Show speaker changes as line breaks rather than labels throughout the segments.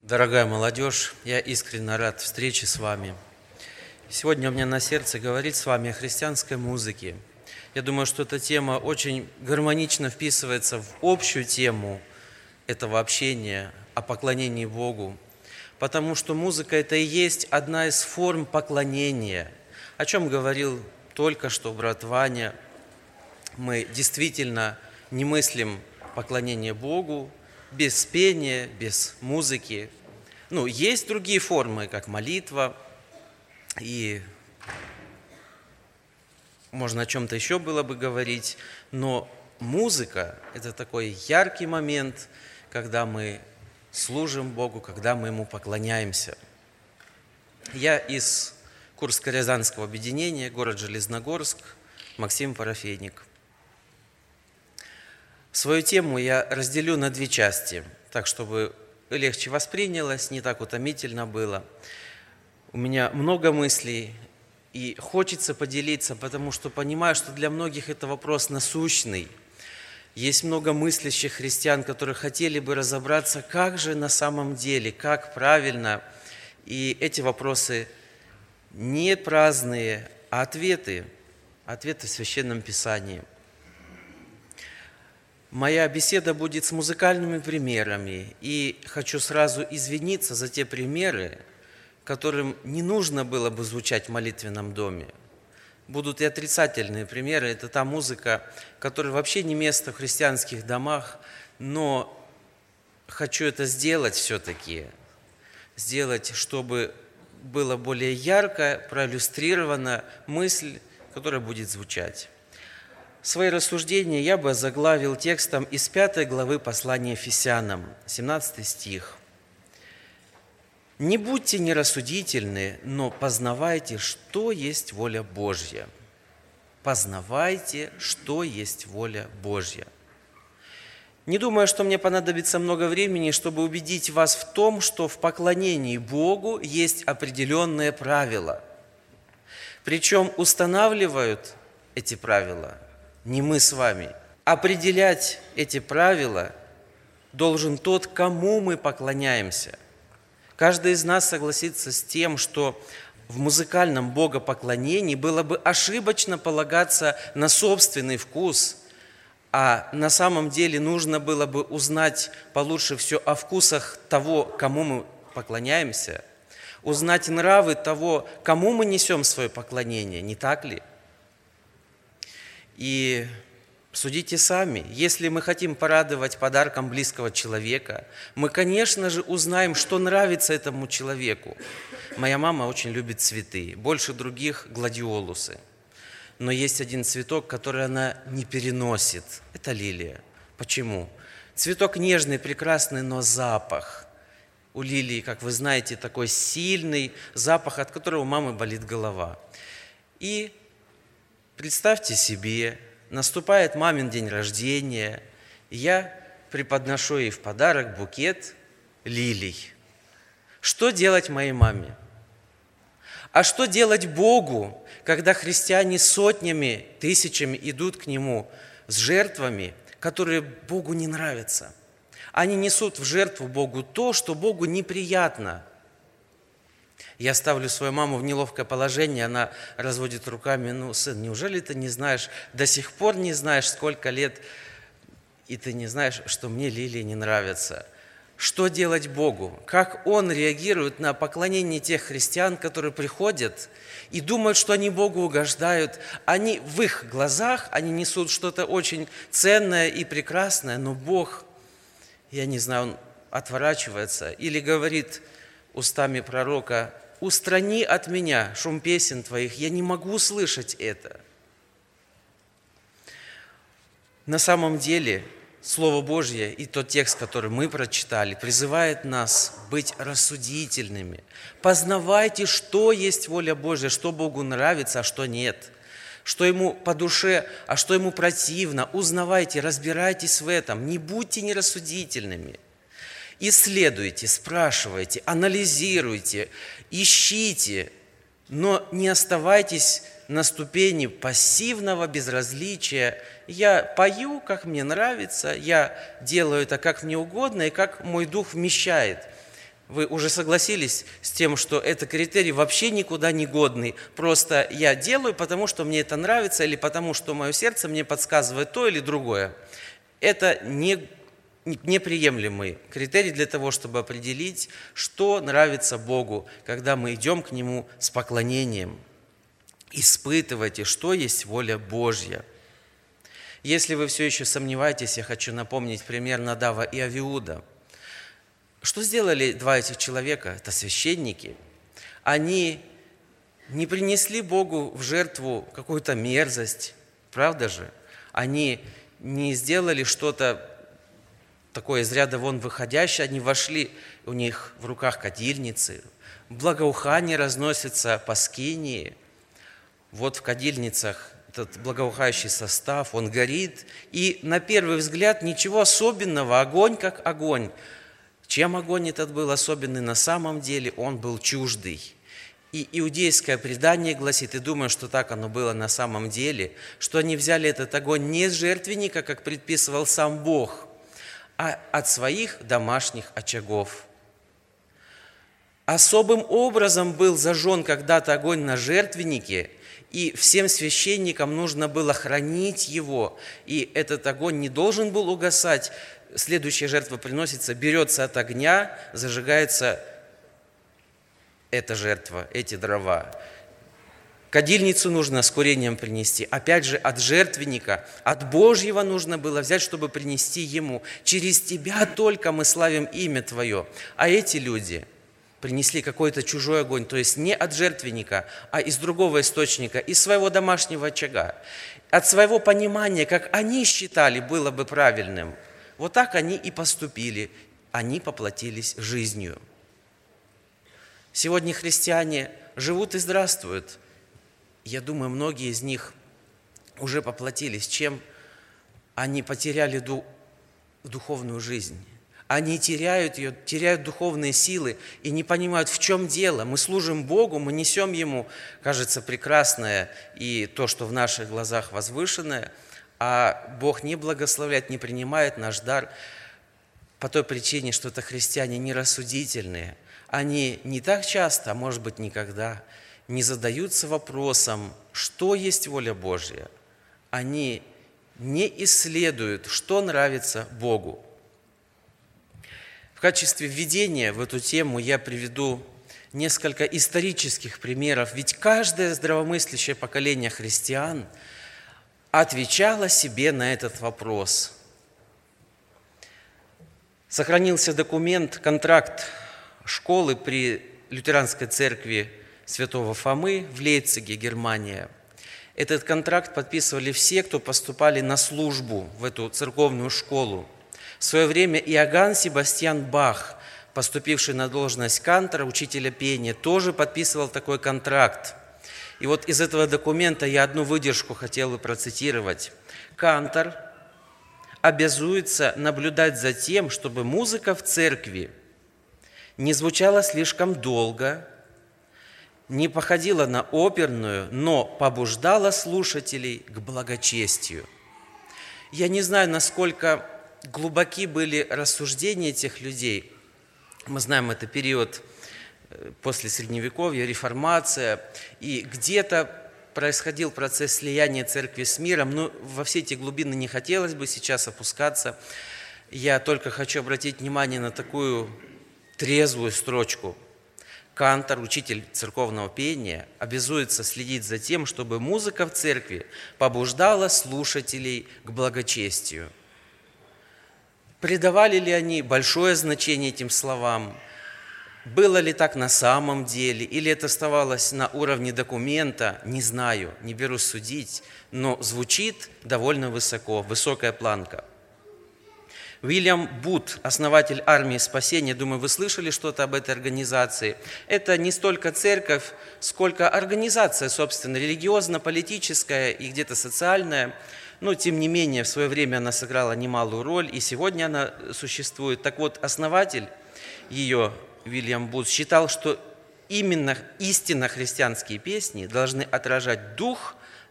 Дорогая молодежь, я искренне рад встрече с вами. Сегодня у меня на сердце говорить с вами о христианской музыке. Я думаю, что эта тема очень гармонично вписывается в общую тему этого общения о поклонении Богу, потому что музыка – это и есть одна из форм поклонения, о чем говорил только что брат Ваня. Мы действительно не мыслим поклонение Богу без пения, без музыки. Есть другие формы, как молитва, и можно о чем-то еще было бы говорить, но музыка – это такой яркий момент, когда мы служим Богу, когда мы Ему поклоняемся. Я из Курско-Рязанского объединения, город Железногорск, Максим Парафейник. Свою тему я разделю на две части, так, чтобы легче воспринялось, не так утомительно было. У меня много мыслей, и хочется поделиться, потому что понимаю, что для многих это вопрос насущный. Есть много мыслящих христиан, которые хотели бы разобраться, как же на самом деле, как правильно. И эти вопросы не праздные, а ответы в Священном Писании. Моя беседа будет с музыкальными примерами, и хочу сразу извиниться за те примеры, которым не нужно было бы звучать в молитвенном доме. Будут и отрицательные примеры. Это та музыка, которая вообще не место в христианских домах, но хочу это сделать все-таки, чтобы было более ярко проиллюстрирована мысль, которая будет звучать. Свои рассуждения я бы озаглавил текстом из 5 главы послания Ефесянам, 17 стих. «Не будьте нерассудительны, но познавайте, что есть воля Божья». Познавайте, что есть воля Божья. Не думаю, что мне понадобится много времени, чтобы убедить вас в том, что в поклонении Богу есть определенные правила. Причем устанавливают эти правила не мы с вами. Определять эти правила должен тот, кому мы поклоняемся. Каждый из нас согласится с тем, что в музыкальном богопоклонении было бы ошибочно полагаться на собственный вкус, а на самом деле нужно было бы узнать получше все о вкусах того, кому мы поклоняемся, узнать нравы того, кому мы несем свое поклонение, не так ли? И судите сами, если мы хотим порадовать подарком близкого человека, мы, конечно же, узнаем, что нравится этому человеку. Моя мама очень любит цветы, больше других – гладиолусы. Но есть один цветок, который она не переносит – это лилия. Почему? Цветок нежный, прекрасный, но запах. У лилии, как вы знаете, такой сильный запах, от которого у мамы болит голова. И представьте себе, наступает мамин день рождения, и я преподношу ей в подарок букет лилий. Что делать моей маме? А что делать Богу, когда христиане сотнями, тысячами идут к Нему с жертвами, которые Богу не нравятся? Они несут в жертву Богу то, что Богу неприятно. Я ставлю свою маму в неловкое положение, она разводит руками: сын, неужели ты не знаешь, до сих пор не знаешь, сколько лет, и ты не знаешь, что мне лилии не нравятся? Что делать Богу? Как Он реагирует на поклонение тех христиан, которые приходят и думают, что они Богу угождают? Они в их глазах, они несут что-то очень ценное и прекрасное, но Бог, я не знаю, Он отворачивается или говорит устами пророка: «Устрани от меня шум песен твоих, я не могу слышать это». На самом деле, Слово Божье и тот текст, который мы прочитали, призывает нас быть рассудительными. Познавайте, что есть воля Божья, что Богу нравится, а что нет, что Ему по душе, а что Ему противно. Узнавайте, разбирайтесь в этом, не будьте нерассудительными. Исследуйте, спрашивайте, анализируйте, ищите, но не оставайтесь на ступени пассивного безразличия. Я пою, как мне нравится, я делаю это, как мне угодно и как мой дух вмещает. Вы уже согласились с тем, что это критерий вообще никуда не годный. Просто я делаю, потому что мне это нравится, или потому что мое сердце мне подсказывает то или другое. Это неприемлемый критерий для того, чтобы определить, что нравится Богу, когда мы идем к Нему с поклонением. Испытывайте, что есть воля Божья. Если вы все еще сомневаетесь, я хочу напомнить пример Надава и Авиуда. Что сделали два этих человека? Это священники. Они не принесли Богу в жертву какую-то мерзость, правда же? Они не сделали что-то такое из ряда вон выходящее, они вошли, у них в руках кадильницы, благоухание разносится по скинии. Вот в кадильницах этот благоухающий состав, он горит, и на первый взгляд ничего особенного, огонь как огонь. Чем огонь этот был особенный на самом деле? Он был чуждый. И иудейское предание гласит, и думаю, что так оно было на самом деле, что они взяли этот огонь не с жертвенника, как предписывал сам Бог, а от своих домашних очагов. Особым образом был зажжен когда-то огонь на жертвеннике, и всем священникам нужно было хранить его, и этот огонь не должен был угасать. Следующая жертва приносится, берется от огня, зажигается эта жертва, эти дрова. Кадильницу нужно с курением принести. Опять же, от жертвенника, от Божьего нужно было взять, чтобы принести Ему. Через Тебя только мы славим имя Твое. А эти люди принесли какой-то чужой огонь, то есть не от жертвенника, а из другого источника, из своего домашнего очага. От своего понимания, как они считали, было бы правильным. Вот так они и поступили. Они поплатились жизнью. Сегодня христиане живут и здравствуют. Я думаю, многие из них уже поплатились. Чем? Они потеряли духовную жизнь. Они теряют ее, теряют духовные силы и не понимают, в чем дело. Мы служим Богу, мы несем Ему, кажется, прекрасное и то, что в наших глазах возвышенное, а Бог не благословляет, не принимает наш дар по той причине, что это христиане нерассудительные. Они не так часто, а может быть никогда, не задаются вопросом, что есть воля Божья. Они не исследуют, что нравится Богу. В качестве введения в эту тему я приведу несколько исторических примеров, ведь каждое здравомыслящее поколение христиан отвечало себе на этот вопрос. Сохранился документ, контракт школы при лютеранской церкви святого Фомы в Лейпциге, Германия. Этот контракт подписывали все, кто поступали на службу в эту церковную школу. В свое время Иоганн Себастьян Бах, поступивший на должность кантора, учителя пения, тоже подписывал такой контракт. И вот из этого документа я одну выдержку хотел бы процитировать. Кантор обязуется наблюдать за тем, чтобы музыка в церкви не звучала слишком долго, не походила на оперную, но побуждала слушателей к благочестию. Я не знаю, насколько глубоки были рассуждения этих людей. Мы знаем, это период после Средневековья, реформация, и где-то происходил процесс слияния церкви с миром, но во все эти глубины не хотелось бы сейчас опускаться. Я только хочу обратить внимание на такую трезвую строчку. Кантор, учитель церковного пения, обязуется следить за тем, чтобы музыка в церкви побуждала слушателей к благочестию. Придавали ли они большое значение этим словам? Было ли так на самом деле? Или это оставалось на уровне документа? Не знаю, не берусь судить, но звучит довольно высоко, высокая планка. Уильям Бут, основатель армии спасения, думаю, вы слышали что-то об этой организации. Это не столько церковь, сколько организация, собственно, религиозно-политическая и где-то социальная. Но, тем не менее, в свое время она сыграла немалую роль, и сегодня она существует. Так вот, основатель ее, Уильям Бут, считал, что именно истинно христианские песни должны отражать дух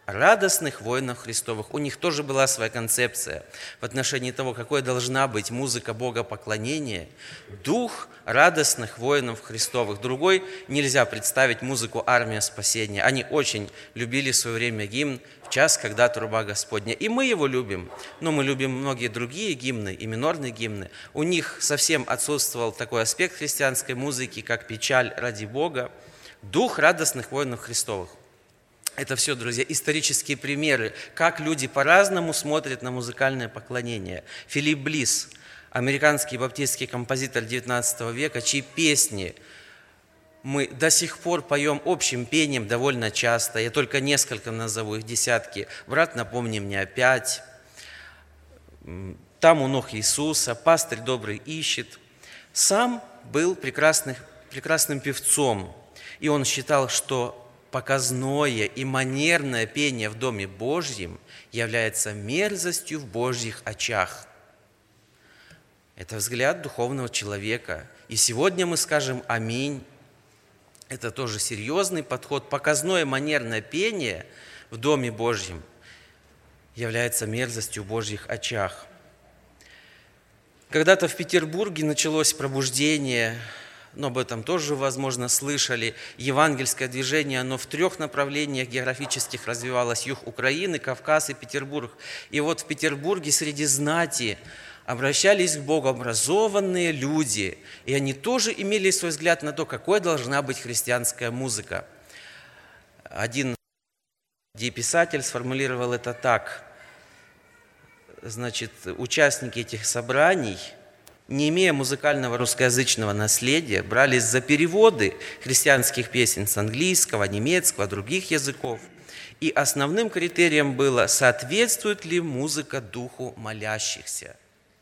радостных воинов Христовых. У них тоже была своя концепция в отношении того, какой должна быть музыка богопоклонения. Дух радостных воинов Христовых. Другой нельзя представить музыку «Армия спасения». Они очень любили в свое время гимн «В час, когда труба Господня». И мы его любим, но мы любим многие другие гимны и минорные гимны. У них совсем отсутствовал такой аспект христианской музыки, как печаль ради Бога. Дух радостных воинов Христовых. Это все, друзья, исторические примеры, как люди по-разному смотрят на музыкальное поклонение. Филипп Блис, американский баптистский композитор XIX века, чьи песни мы до сих пор поем общим пением довольно часто. Я только несколько назову, их десятки. «Брат, напомни мне опять», «Там у ног Иисуса», «Пастырь добрый ищет». Сам был прекрасным певцом, и он считал, что показное и манерное пение в Доме Божьем является мерзостью в Божьих очах. Это взгляд духовного человека. И сегодня мы скажем «Аминь». Это тоже серьезный подход. Показное манерное пение в Доме Божьем является мерзостью в Божьих очах. Когда-то в Петербурге началось пробуждение, но об этом тоже, возможно, слышали. Евангельское движение, оно в 3 направлениях географических развивалось: юг Украины, Кавказ и Петербург. И вот в Петербурге среди знати обращались к Богу образованные люди, и они тоже имели свой взгляд на то, какой должна быть христианская музыка. Один писатель сформулировал это так. Значит, участники этих собраний, не имея музыкального русскоязычного наследия, брались за переводы христианских песен с английского, немецкого, других языков. И основным критерием было, соответствует ли музыка духу молящихся.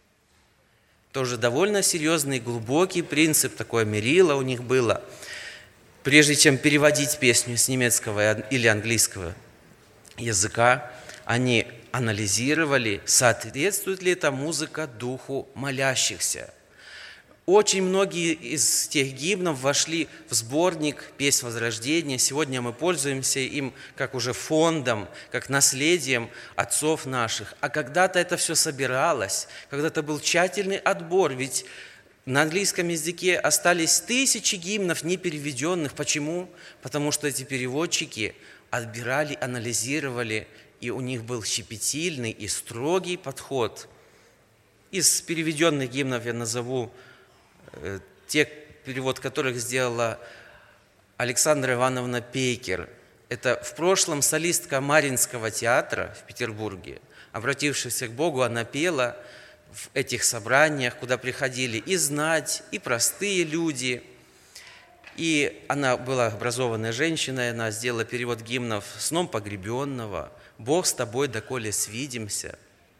Тоже довольно серьезный, глубокий принцип, такое мерило у них было. Прежде чем переводить песню с немецкого или английского языка, они анализировали, соответствует ли эта музыка духу молящихся. Очень многие из тех гимнов вошли в сборник «Песнь Возрождения». Сегодня мы пользуемся им как уже фондом, как наследием отцов наших. А когда-то это все собиралось, когда-то был тщательный отбор, ведь на английском языке остались тысячи гимнов непереведенных. Почему? Потому что эти переводчики отбирали, анализировали, и у них был щепетильный и строгий подход. Из переведенных гимнов я назову те, перевод которых сделала Александра Ивановна Пейкер. Это в прошлом солистка Мариинского театра в Петербурге. Обратившись к Богу, она пела в этих собраниях, куда приходили и знать, и простые люди. И она была образованной женщиной, она сделала перевод гимнов «Сном погребенного», «Бог с тобой, доколе свидимся».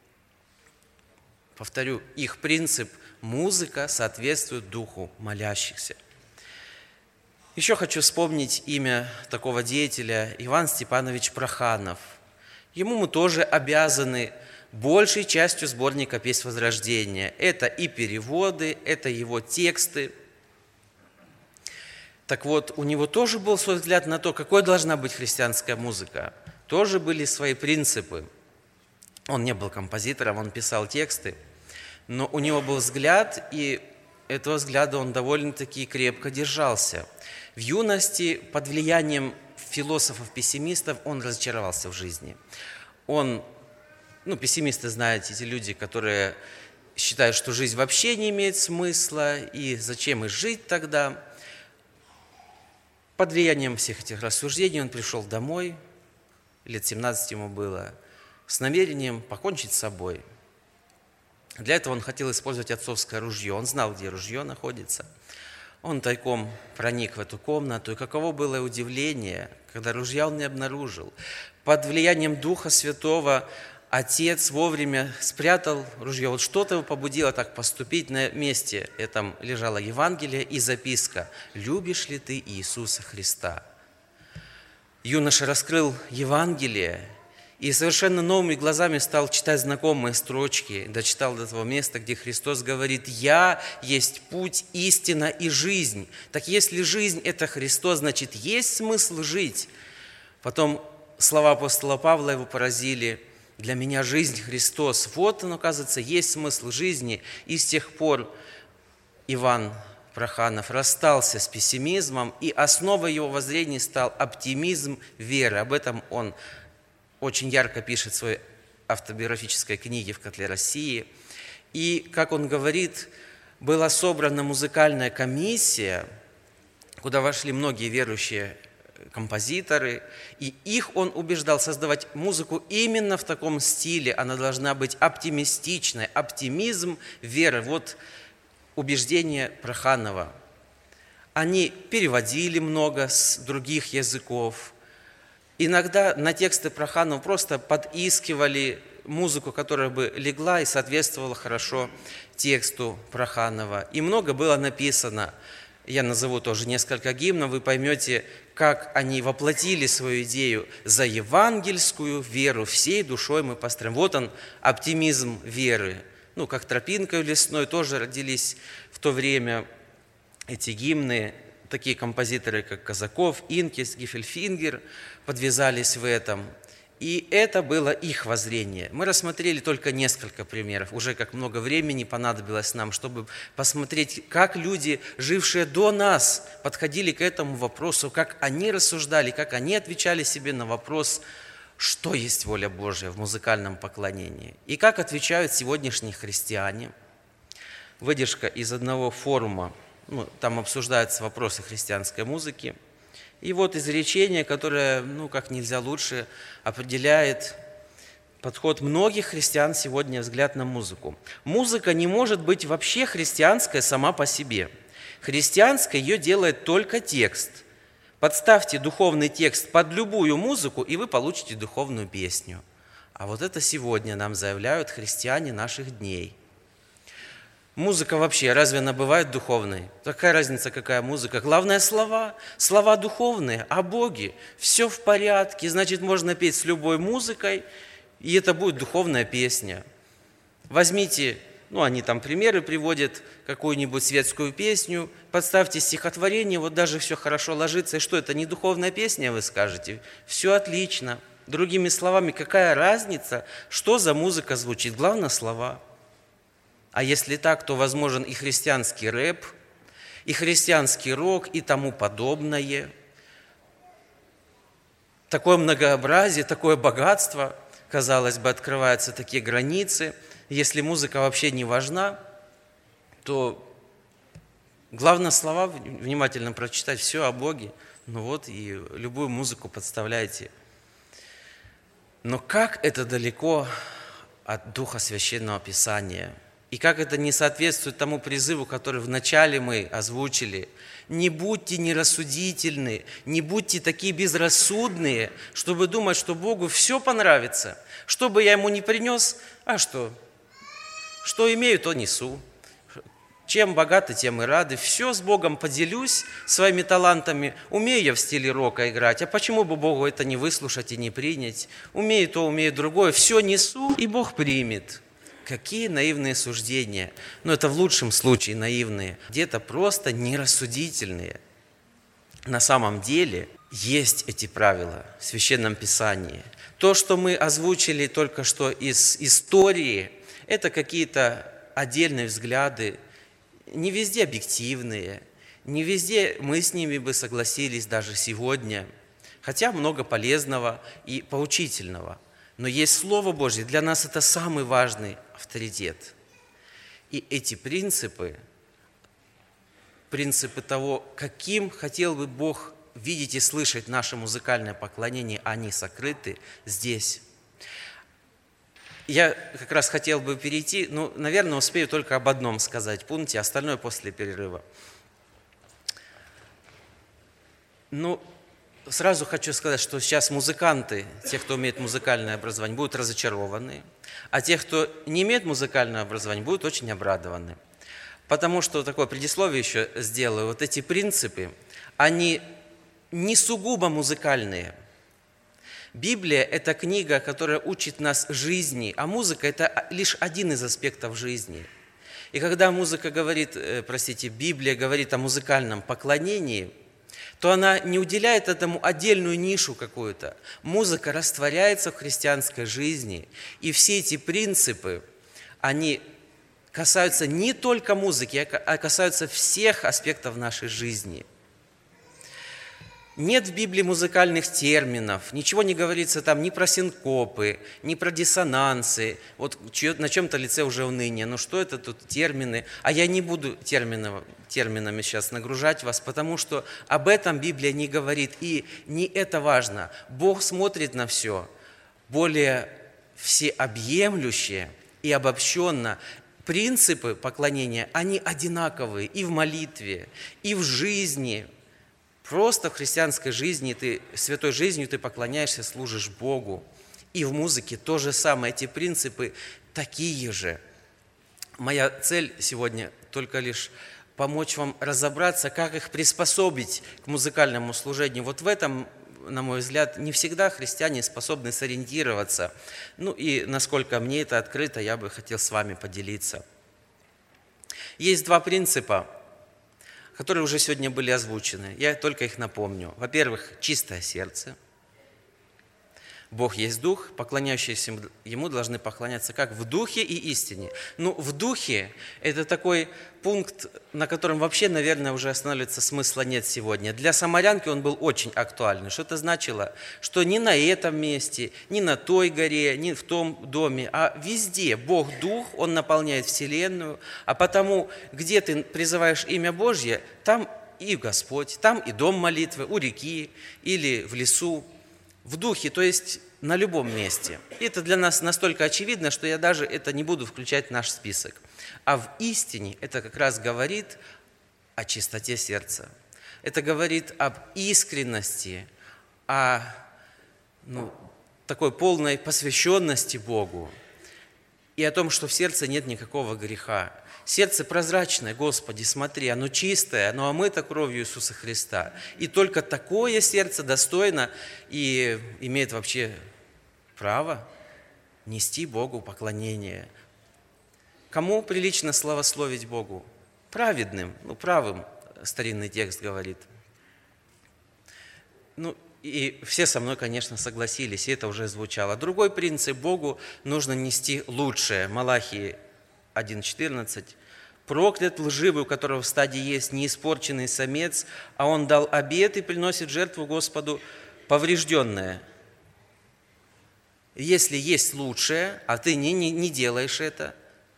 Повторю, их принцип – музыка соответствует духу молящихся. Еще хочу вспомнить имя такого деятеля Иван Степанович Проханов. Ему мы тоже обязаны большей частью сборника «Песнь Возрождения». Это и переводы, это его тексты. Так вот, у него тоже был свой взгляд на то, какой должна быть христианская музыка. Тоже были свои принципы. Он не был композитором, он писал тексты. Но у него был взгляд, и этого взгляда он довольно-таки крепко держался. В юности под влиянием философов-пессимистов он разочаровался в жизни. Пессимисты, знаете, эти люди, которые считают, что жизнь вообще не имеет смысла, и зачем и жить тогда. Под влиянием всех этих рассуждений он пришел домой, лет 17 ему было, с намерением покончить с собой. Для этого он хотел использовать отцовское ружье. Он знал, где ружье находится. Он тайком проник в эту комнату, и каково было удивление, когда ружья он не обнаружил. Под влиянием Духа Святого отец вовремя спрятал ружье. Вот что-то его побудило так поступить. На месте этом лежало Евангелие и записка: «Любишь ли ты Иисуса Христа?» Юноша раскрыл Евангелие и совершенно новыми глазами стал читать знакомые строчки, дочитал до того места, где Христос говорит: «Я есть путь, истина и жизнь». Так если жизнь – это Христос, значит, есть смысл жить. Потом слова апостола Павла его поразили. «Для меня жизнь Христос». Вот он, оказывается, есть смысл жизни. И с тех пор Иван Проханов расстался с пессимизмом, и основой его воззрений стал оптимизм веры. Об этом он очень ярко пишет в своей автобиографической книге «В котле России». И, как он говорит, была собрана музыкальная комиссия, куда вошли многие верующие композиторы, и их он убеждал создавать музыку именно в таком стиле. Она должна быть оптимистичной. Оптимизм веры. Вот убеждение Проханова. Они переводили много с других языков. Иногда на тексты Проханова просто подыскивали музыку, которая бы легла и соответствовала хорошо тексту Проханова. И много было написано. Я назову тоже несколько гимнов, вы поймете, как они воплотили свою идею: «За евангельскую веру всей душой мы построим». Вот он, оптимизм веры. Ну, как «Тропинкой лесной» тоже родились в то время эти гимны. Такие композиторы, как Казаков, Инкис, Гифельфингер подвязались в этом. И это было их воззрение. Мы рассмотрели только несколько примеров. Уже как много времени понадобилось нам, чтобы посмотреть, как люди, жившие до нас, подходили к этому вопросу, как они рассуждали, как они отвечали себе на вопрос, что есть воля Божья в музыкальном поклонении. И как отвечают сегодняшние христиане. Выдержка из одного форума, там обсуждаются вопросы христианской музыки. И вот изречение, которое, как нельзя лучше определяет подход многих христиан сегодня, взгляд на музыку. Музыка не может быть вообще христианской сама по себе. Христианской ее делает только текст. Подставьте духовный текст под любую музыку, и вы получите духовную песню. А вот это сегодня нам заявляют христиане наших дней. Музыка вообще, разве она бывает духовной? Какая разница, какая музыка? Главное слова. Слова духовные, о Боге. Все в порядке, значит, можно петь с любой музыкой, и это будет духовная песня. Возьмите, они там примеры приводят, какую-нибудь светскую песню, подставьте стихотворение, вот даже все хорошо ложится. И что, это не духовная песня, вы скажете? Все отлично. Другими словами, какая разница, что за музыка звучит? Главное, слова. А если так, то возможен и христианский рэп, и христианский рок, и тому подобное. Такое многообразие, такое богатство, казалось бы, открываются такие границы. Если музыка вообще не важна, то главное слова внимательно прочитать, все о Боге. И любую музыку подставляйте. Но как это далеко от Духа Священного Писания? И как это не соответствует тому призыву, который вначале мы озвучили. Не будьте нерассудительны, не будьте такие безрассудные, чтобы думать, что Богу все понравится. Что бы я Ему не принес, а что? Что имею, то несу. Чем богаты, тем и рады. Все с Богом поделюсь своими талантами. Умею я в стиле рока играть, а почему бы Богу это не выслушать и не принять? Умею то, умею другое. Все несу, и Бог примет. Какие наивные суждения. Это в лучшем случае наивные. Где-то просто нерассудительные. На самом деле есть эти правила в Священном Писании. То, что мы озвучили только что из истории, это какие-то отдельные взгляды, не везде объективные, не везде мы с ними бы согласились даже сегодня, хотя много полезного и поучительного. Но есть Слово Божье, для нас это самый важный авторитет. И эти принципы того, каким хотел бы Бог видеть и слышать наше музыкальное поклонение, они сокрыты здесь. Я как раз хотел бы перейти, наверное, успею только об одном сказать пункте, остальное после перерыва. Сразу хочу сказать, что сейчас музыканты, те, кто имеет музыкальное образование, будут разочарованы, а те, кто не имеет музыкального образования, будут очень обрадованы. Потому что, такое предисловие еще сделаю, вот эти принципы, они не сугубо музыкальные. Библия – это книга, которая учит нас жизни, а музыка – это лишь один из аспектов жизни. И когда Библия говорит о музыкальном поклонении, то она не уделяет этому отдельную нишу какую-то. Музыка растворяется в христианской жизни, и все эти принципы, они касаются не только музыки, а касаются всех аспектов нашей жизни. Нет в Библии музыкальных терминов, ничего не говорится там ни про синкопы, ни про диссонансы. Вот на чем-то лице уже уныние. Ну что это тут термины? А я не буду терминами сейчас нагружать вас, потому что об этом Библия не говорит. И не это важно. Бог смотрит на все более всеобъемлюще и обобщенно. Принципы поклонения, они одинаковые и в молитве, и в жизни. Просто в христианской жизни, святой жизнью ты поклоняешься, служишь Богу. И в музыке то же самое, эти принципы такие же. Моя цель сегодня только лишь помочь вам разобраться, как их приспособить к музыкальному служению. Вот в этом, на мой взгляд, не всегда христиане способны сориентироваться. Ну и насколько мне это открыто, я бы хотел с вами поделиться. Есть два принципа, которые уже сегодня были озвучены. Я только их напомню. Во-первых, чистое сердце. Бог есть Дух, поклоняющиеся Ему должны поклоняться как в Духе и истине. Ну, в Духе – это такой пункт, на котором вообще, наверное, уже останавливаться смысла нет сегодня. Для самарянки он был очень актуальный. Что это значило? Что не на этом месте, не на той горе, не в том доме, а везде Бог Дух, Он наполняет вселенную, а потому, где ты призываешь имя Божье, там и Господь, там и дом молитвы, у реки или в лесу. В Духе, то есть на любом месте. И это для нас настолько очевидно, что я даже это не буду включать в наш список. А в истине это как раз говорит о чистоте сердца. Это говорит об искренности, о такой полной посвященности Богу и о том, что в сердце нет никакого греха. Сердце прозрачное, Господи, смотри, оно чистое, оно омыто кровью Иисуса Христа. И только такое сердце достойно и имеет вообще право нести Богу поклонение. Кому прилично славословить Богу? Праведным, правым, старинный текст говорит. И все со мной, конечно, согласились, и это уже звучало. Другой принцип: Богу нужно нести лучшее. Малахии 1:14. «Проклят лживый, у которого в стаде есть неиспорченный самец, а он дал обет и приносит жертву Господу поврежденное». Если есть лучшее, а ты не делаешь это,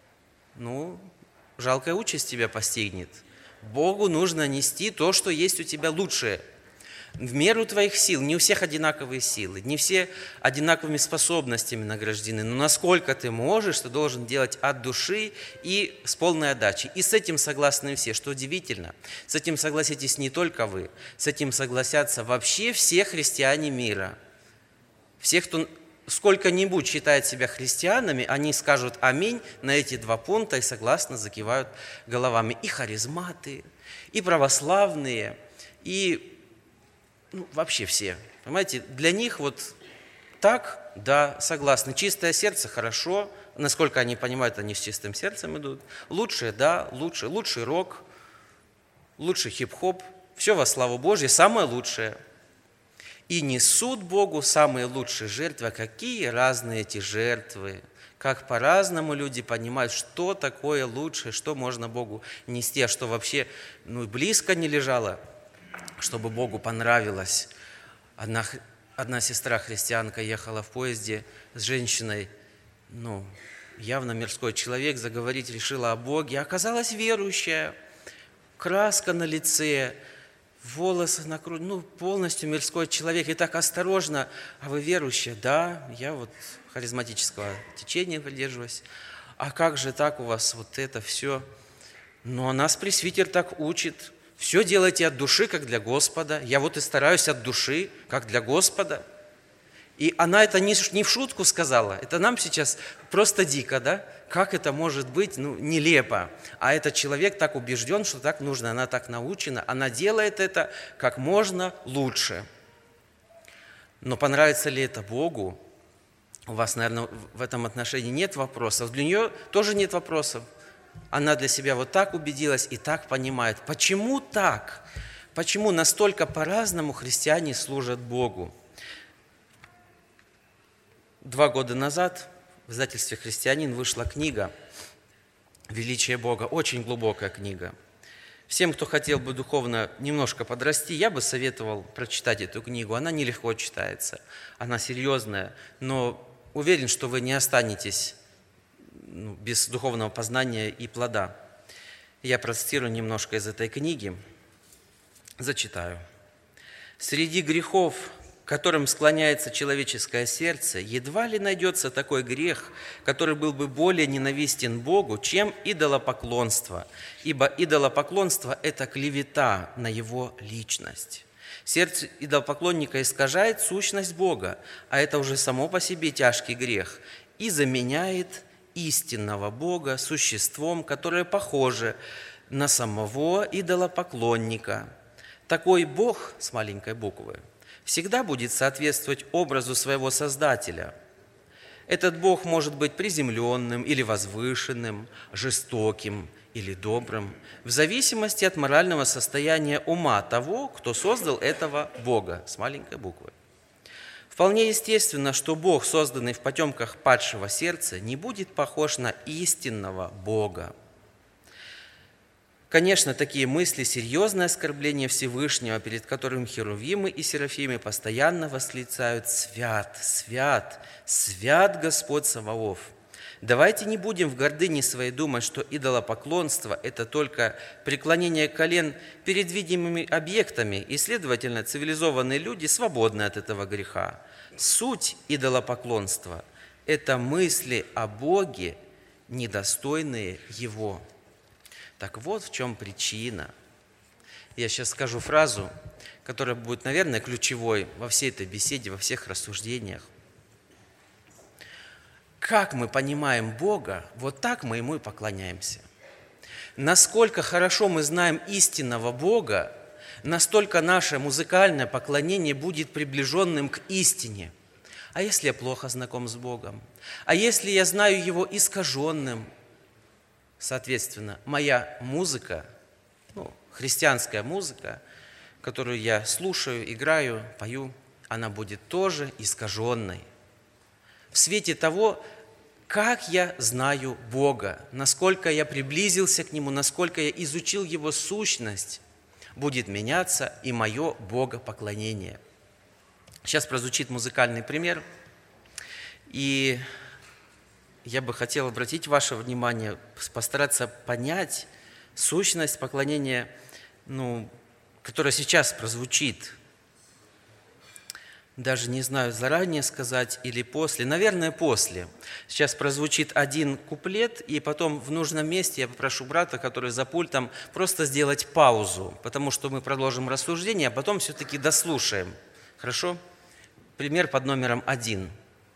жалкая участь тебя постигнет. Богу нужно нести то, что есть у тебя лучшее. В меру твоих сил. Не у всех одинаковые силы, не все одинаковыми способностями награждены. Но насколько ты можешь, ты должен делать от души и с полной отдачей. И с этим согласны все, что удивительно. С этим согласитесь не только вы, с этим согласятся вообще все христиане мира. Все, кто сколько-нибудь считает себя христианами, они скажут аминь на эти два пункта и согласно закивают головами. И харизматы, и православные, и вообще все. Понимаете, для них так, да, согласны. Чистое сердце – хорошо. Насколько они понимают, они с чистым сердцем идут. Лучшее, да, лучше. Лучший рок, лучший хип-хоп. Все во славу Божью, самое лучшее. И несут Богу самые лучшие жертвы. А какие разные эти жертвы. Как по-разному люди понимают, что такое лучшее, что можно Богу нести, а что вообще близко не лежало, чтобы Богу понравилось. Одна сестра-христианка ехала в поезде с женщиной, явно мирской человек, заговорить решила о Боге, оказалась верующая, краска на лице, волосы накручены, полностью мирской человек, и так осторожно: а вы верующая? Да, я харизматического течения придерживаюсь. А как же так у вас это все? А нас пресвитер так учит. Все делайте от души, как для Господа. Я и стараюсь от души, как для Господа. И она это не в шутку сказала. Это нам сейчас просто дико, да? Как это может быть? Нелепо. А этот человек так убежден, что так нужно. Она так научена. Она делает это как можно лучше. Но понравится ли это Богу? У вас, наверное, в этом отношении нет вопросов. Для нее тоже нет вопросов. Она для себя так убедилась и так понимает. Почему так? почему настолько по-разному христиане служат Богу. 2 года назад в издательстве «Христианин» вышла книга «Величие Бога». Очень глубокая книга. Всем, кто хотел бы духовно немножко подрасти, я бы советовал прочитать эту книгу. Она нелегко читается, она серьезная, но уверен, что вы не останетесь без духовного познания и плода. Я процитирую немножко из этой книги, зачитаю. «Среди грехов, к которым склоняется человеческое сердце, едва ли найдется такой грех, который был бы более ненавистен Богу, чем идолопоклонство, ибо идолопоклонство – это клевета на его личность. Сердце идолопоклонника искажает сущность Бога, а это уже само по себе тяжкий грех, и заменяет истинного Бога существом, которое похоже на самого идолопоклонника. Такой Бог с маленькой буквы всегда будет соответствовать образу своего Создателя. Этот Бог может быть приземленным или возвышенным, жестоким или добрым, в зависимости от морального состояния ума того, кто создал этого Бога с маленькой буквы. Вполне естественно, что Бог, созданный в потемках падшего сердца, не будет похож на истинного Бога. Конечно, такие мысли – серьезное оскорбление Всевышнего, перед которым херувимы и серафимы постоянно восклицают «Свят, свят, свят Господь Саваоф». Давайте не будем в гордыне своей думать, что идолопоклонство – это только преклонение колен перед видимыми объектами, и, следовательно, цивилизованные люди свободны от этого греха. Суть идолопоклонства – это мысли о Боге, недостойные Его. Так вот в чем причина. Я сейчас скажу фразу, которая будет, наверное, ключевой во всей этой беседе, во всех рассуждениях. Как мы понимаем Бога, вот так мы Ему и поклоняемся. Насколько хорошо мы знаем истинного Бога, настолько наше музыкальное поклонение будет приближенным к истине. А если я плохо знаком с Богом? А если я знаю Его искаженным? Соответственно, моя музыка, христианская музыка, которую я слушаю, играю, пою, она будет тоже искаженной. В свете того, как я знаю Бога, насколько я приблизился к Нему, насколько я изучил Его сущность, будет меняться и мое богопоклонение. Сейчас прозвучит музыкальный пример, и я бы хотел обратить ваше внимание, постараться понять сущность поклонения, которая сейчас прозвучит. Даже не знаю, заранее сказать или после. Наверное, после. Сейчас прозвучит один куплет, и потом в нужном месте я попрошу брата, который за пультом, просто сделать паузу, потому что мы продолжим рассуждение, а потом все-таки дослушаем. Хорошо? Пример под номером 1.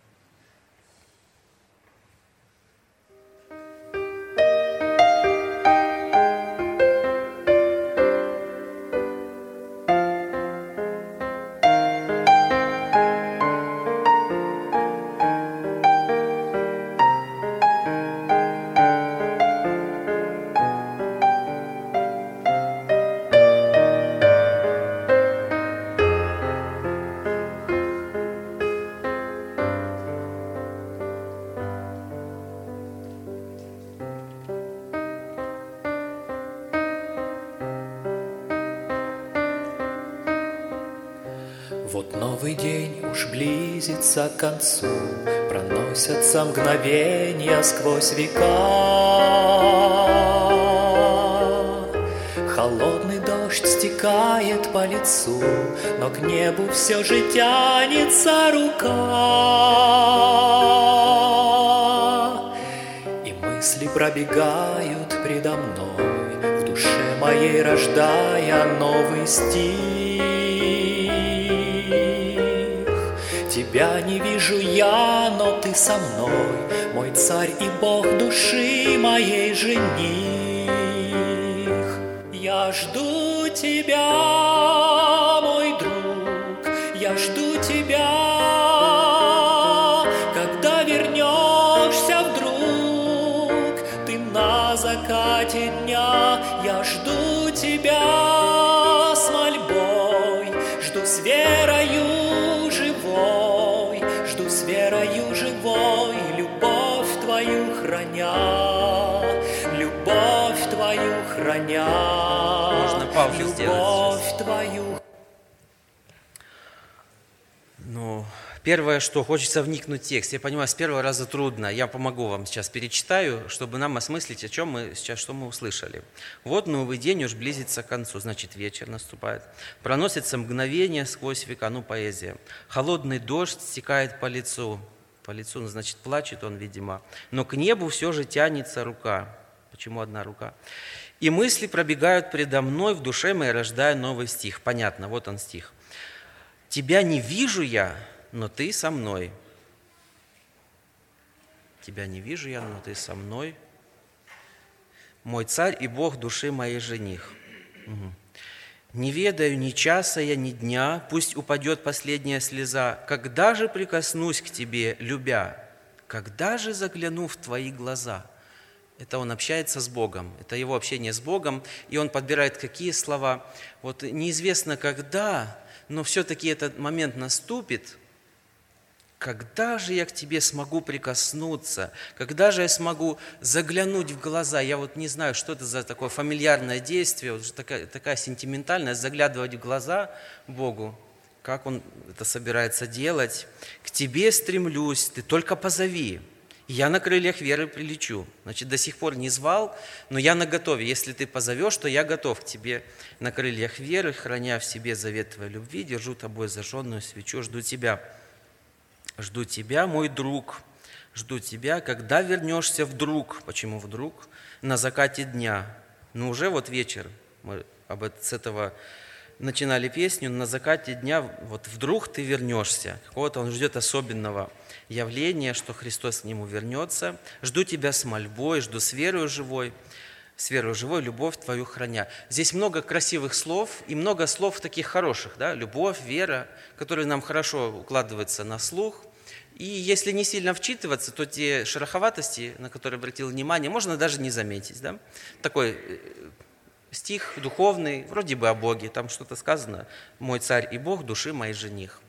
Вот новый день уж близится к концу, проносятся мгновения сквозь века. Холодный дождь стекает по лицу, но к небу все же тянется рука. И мысли пробегают предо мной, в душе моей рождая новый стих. Тебя не вижу я, но ты со мной, мой царь и Бог души моей жених. Я жду тебя, мой друг, я жду тебя, когда вернешься вдруг, ты на закате дня. Я жду тебя с молитвой
паузу сделать.
любовь Твою.
Ну, первое, что хочется вникнуть в текст. Я понимаю, с первого раза трудно. Я помогу вам сейчас, перечитаю, чтобы нам осмыслить, о чем мы сейчас, что мы услышали. Вот новый день уж близится к концу, значит, вечер наступает. Проносится мгновение сквозь века, поэзия. Холодный дождь стекает по лицу, ну, значит, плачет он, видимо. Но к небу все же тянется рука. Почему одна рука? И мысли пробегают предо мной, в душе моей рождая новый стих. Понятно, вот он стих. Тебя не вижу я, но ты со мной. Тебя не вижу я, но ты со мной. Мой царь и Бог души моей жених. Угу. Не ведаю ни часа я, ни дня, пусть упадет последняя слеза. Когда же прикоснусь к тебе, любя? Когда же загляну в твои глаза? Это он общается с Богом, это его общение с Богом, и он подбирает какие слова. Вот неизвестно когда, но все-таки этот момент наступит. Когда же я к тебе смогу прикоснуться? Когда же я смогу заглянуть в глаза? Я вот не знаю, что это за такое фамильярное действие, вот такая сентиментальность, заглядывать в глаза Богу. Как он это собирается делать? К тебе стремлюсь, ты только позови. Я на крыльях веры прилечу. Значит, до сих пор не звал, но я наготове. Если ты позовешь, то я готов к тебе на крыльях веры, храня в себе завет твоей любви, держу тобой зажженную свечу, жду тебя. Жду тебя, мой друг, жду тебя, когда вернешься вдруг. Почему вдруг? На закате дня. Ну, уже вот вечер. Мы с этого начинали песню. На закате дня вот вдруг ты вернешься. Какого-то он ждет особенного явления, что Христос к нему вернется. Жду тебя с мольбой, жду с верою живой, любовь твою храня. Здесь много красивых слов и много слов таких хороших, да? Любовь, вера, которые нам хорошо укладываются на слух. И если не сильно вчитываться, то те шероховатости, на которые обратил внимание, можно даже не заметить. Да? Такой стих духовный, вроде бы о Боге, там что-то сказано: «Мой царь и Бог, души моей жених».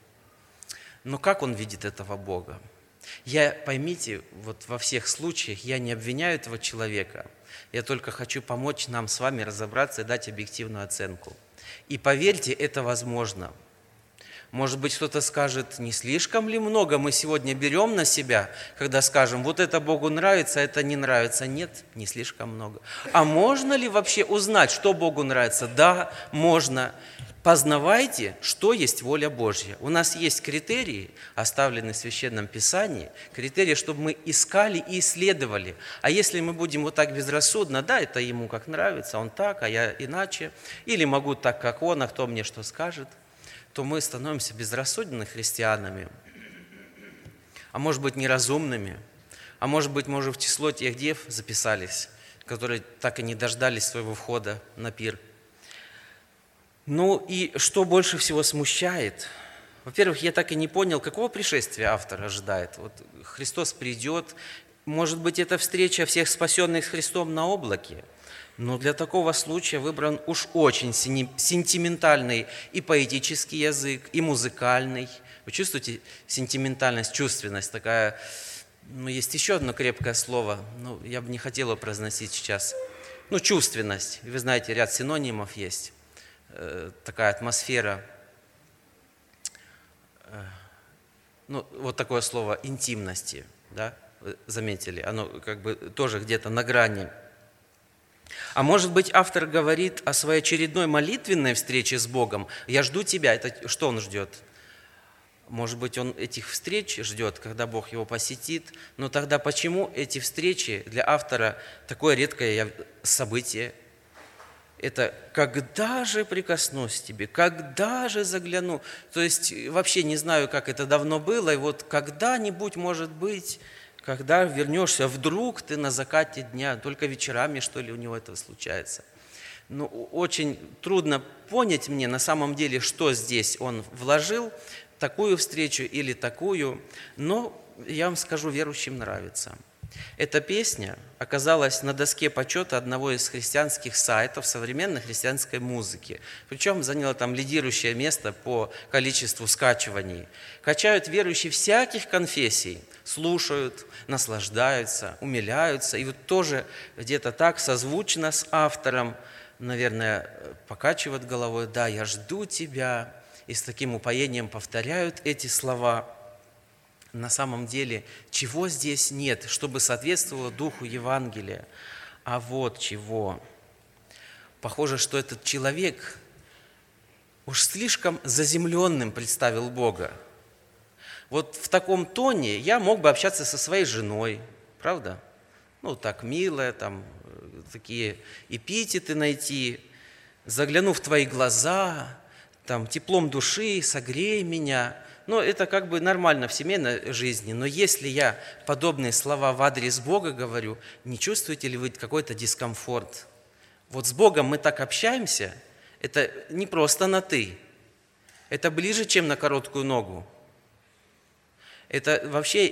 Но как он видит этого Бога? Поймите, вот во всех случаях я не обвиняю этого человека, я только хочу помочь нам с вами разобраться и дать объективную оценку. И поверьте, это возможно. Может быть, кто-то скажет: не слишком ли много мы сегодня берем на себя, когда скажем, вот это Богу нравится, а это не нравится? Нет, не слишком много. А можно ли вообще узнать, что Богу нравится? Да, можно. Познавайте, что есть воля Божья. У нас есть критерии, оставленные в Священном Писании, критерии, чтобы мы искали и исследовали. А если мы будем вот так безрассудно, да, это ему как нравится, он так, а я иначе, или могу так, как он, а кто мне что скажет, то мы становимся безрассудными христианами, а может быть неразумными, а может быть, мы уже в число тех дев записались, которые так и не дождались своего входа на пир. Ну и что больше всего смущает? Во-первых, я так и не понял, какого пришествия автор ожидает. Вот Христос придет, может быть, это встреча всех спасенных с Христом на облаке, но для такого случая выбран уж очень сентиментальный и поэтический язык, и музыкальный. Вы чувствуете сентиментальность, чувственность такая? Ну, есть еще одно крепкое слово, но я бы не хотел его произносить сейчас. Ну, чувственность. Вы знаете, ряд синонимов есть. Такая атмосфера, ну, вот такое слово интимности, да, вы заметили, оно как бы тоже где-то на грани. А может быть, автор говорит о своей очередной молитвенной встрече с Богом. «Я жду тебя». Это что он ждет? Может быть, он этих встреч ждет, когда Бог его посетит. Но тогда почему эти встречи для автора такое редкое событие? Это «когда же прикоснусь к тебе, когда же загляну». То есть вообще не знаю, как это давно было, и вот когда-нибудь, может быть, когда вернешься, вдруг ты на закате дня, только вечерами, что ли, у него это случается. Ну, очень трудно понять мне на самом деле, что здесь он вложил, такую встречу или такую, но я вам скажу, верующим нравится. Эта песня оказалась на доске почета одного из христианских сайтов современной христианской музыки. Причем заняла там лидирующее место по количеству скачиваний. Качают верующие всяких конфессий, слушают, наслаждаются, умиляются. И вот тоже где-то так созвучно с автором наверное, покачивают головой: «Да, я жду Тебя», и с таким упоением повторяют эти слова. На самом деле, чего здесь нет, чтобы соответствовало духу Евангелия? А вот чего. Похоже, что этот человек уж слишком заземленным представил Бога. Вот в таком тоне я мог бы общаться со своей женой, правда? Ну, так мило, там, такие эпитеты найти, загляну в твои глаза, там, теплом души, согрей меня. Но это как бы нормально в семейной жизни. Но если я подобные слова в адрес Бога говорю, не чувствуете ли вы какой-то дискомфорт? Вот с Богом мы так общаемся, это не просто на «ты», это ближе, чем на короткую ногу. Это вообще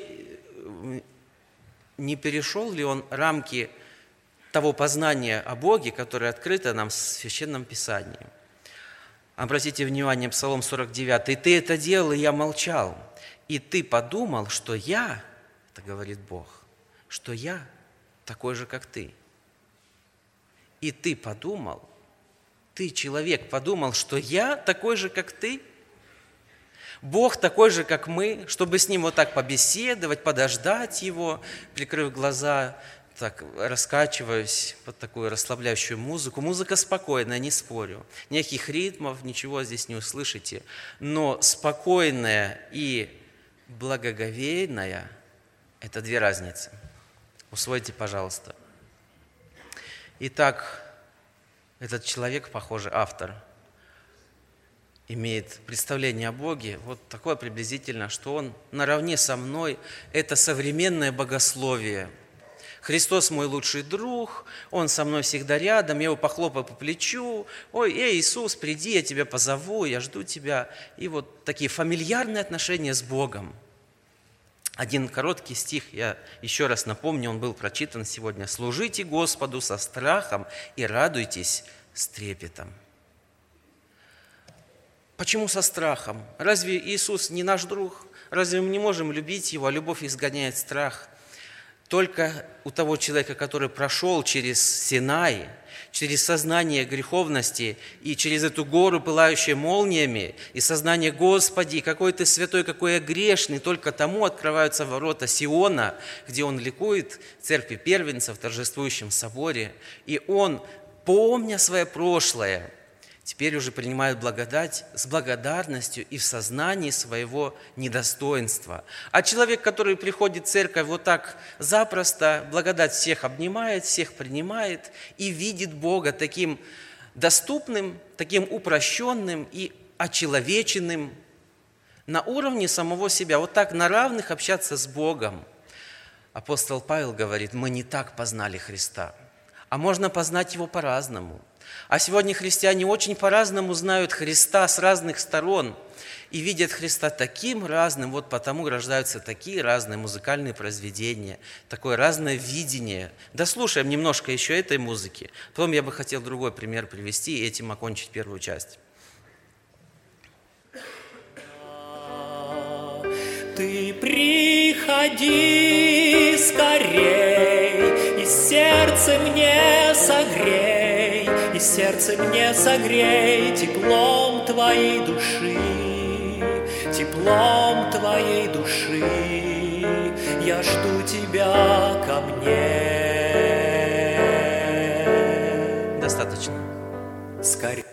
не перешел ли он рамки того познания о Боге, которое открыто нам в Священном Писании? Обратите внимание, Псалом 49. «И ты это делал, и я молчал. И ты подумал, что я, это говорит Бог, что я такой же, как ты». И ты подумал, ты, человек, подумал, что я такой же, как ты? Бог такой же, как мы, чтобы с Ним вот так побеседовать, подождать Его, прикрыв глаза, так раскачиваюсь под такую расслабляющую музыку. Музыка спокойная, не спорю. Никаких ритмов, ничего здесь не услышите. Но спокойная и благоговейная – это две разницы. Усвойте, пожалуйста. Итак, этот человек, похоже, автор, имеет представление о Боге вот такое приблизительно, что он наравне со мной – это современное богословие. Христос мой лучший друг, Он со мной всегда рядом, я Его похлопаю по плечу. Ой, Иисус, приди, я Тебя позову, я жду Тебя. И вот такие фамильярные отношения с Богом. Один короткий стих, я еще раз напомню, он был прочитан сегодня. «Служите Господу со страхом и радуйтесь с трепетом». Почему со страхом? Разве Иисус не наш друг? Разве мы не можем любить Его, а любовь изгоняет страх? Только у того человека, который прошел через Синай, через сознание греховности и через эту гору, пылающую молниями, и сознание «Господи, какой Ты святой, какой я грешный», только тому открываются ворота Сиона, где он ликует в церкви первенцев в торжествующем соборе, и он, помня свое прошлое, теперь уже принимают благодать с благодарностью и в сознании своего недостоинства. А человек, который приходит в церковь вот так запросто, благодать всех обнимает, всех принимает и видит Бога таким доступным, таким упрощенным и очеловеченным на уровне самого себя. Вот так на равных общаться с Богом. Апостол Павел говорит, мы не так познали Христа, а можно познать Его по-разному. А сегодня христиане очень по-разному знают Христа с разных сторон и видят Христа таким разным, вот потому рождаются такие разные музыкальные произведения, такое разное видение. Дослушаем немножко еще этой музыки, потом я бы хотел другой пример привести и этим окончить первую часть.
Ты приходи скорей, и сердце мне согрей, и сердце мне согрей теплом Твоей души, теплом Твоей души. Я жду Тебя ко мне.
Достаточно.
Скорей.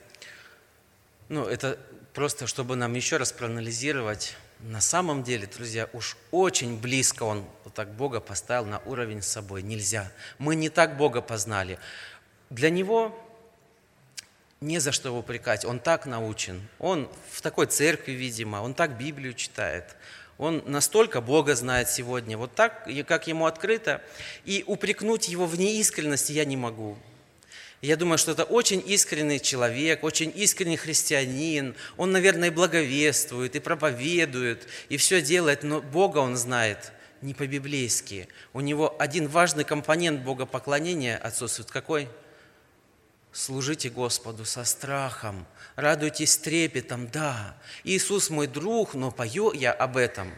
Это просто, чтобы нам еще раз проанализировать. На самом деле, друзья, уж очень близко он вот так Бога поставил на уровень с собой. Нельзя. Мы не так Бога познали. Для него не за что его упрекать. Он так научен. Он в такой церкви, видимо, он так Библию читает. Он настолько Бога знает сегодня. Вот так, как ему открыто. И упрекнуть его в неискренности я не могу. Я думаю, что это очень искренний человек, очень искренний христианин. Он, наверное, и благовествует, и проповедует, и все делает, но Бога он знает не по-библейски. У него один важный компонент богопоклонения отсутствует. Какой? Служите Господу со страхом, радуйтесь трепетом. Да, Иисус мой друг, но пою я об этом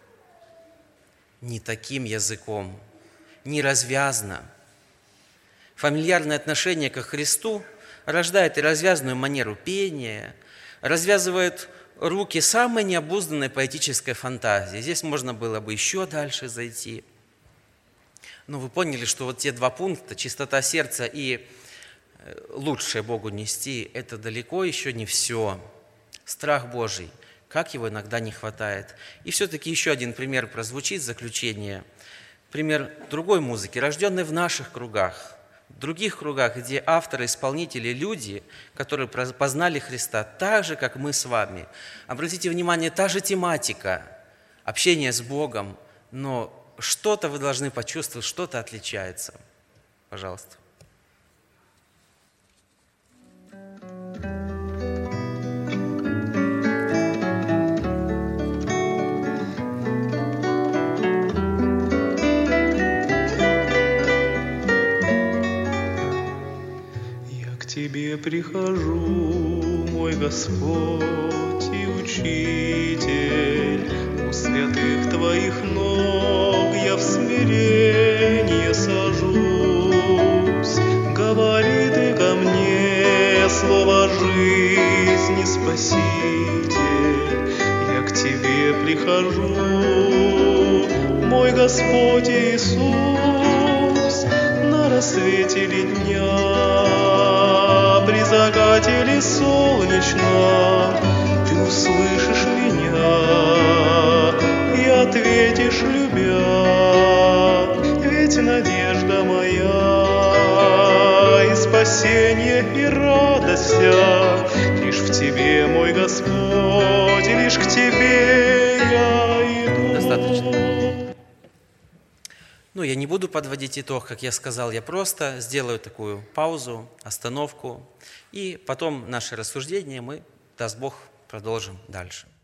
не таким языком, не развязно. Фамильярное отношение ко Христу рождает и развязную манеру пения, развязывает руки самой необузданной поэтической фантазии. Здесь можно было бы еще дальше зайти. Но вы поняли, что вот те два пункта, чистота сердца и лучшее Богу нести, это далеко еще не все. Страх Божий, как его иногда не хватает. И все-таки еще один пример прозвучит в заключение. Пример другой музыки, рожденной в наших кругах, в других кругах, где авторы, исполнители, люди, которые познали Христа так же, как мы с вами. Обратите внимание, та же тематика, общение с Богом, но что-то вы должны почувствовать, что-то отличается. Пожалуйста.
Тебе прихожу, мой Господь и Учитель, у святых Твоих ног я в смирение сажусь. Говори Ты ко мне слово жизни, Спаситель, я к Тебе прихожу, мой Господь Иисус, на рассвете ли дня, при закате ли солнечном, Ты услышишь меня и ответишь, любя. Ведь надежда моя и спасение, и радость вся лишь в Тебе, мой Господь, и лишь к Тебе я иду.
Достаточно. Я не буду подводить итог, как я сказал, я просто сделаю такую паузу, остановку, и потом наше рассуждение мы, даст Бог, продолжим дальше.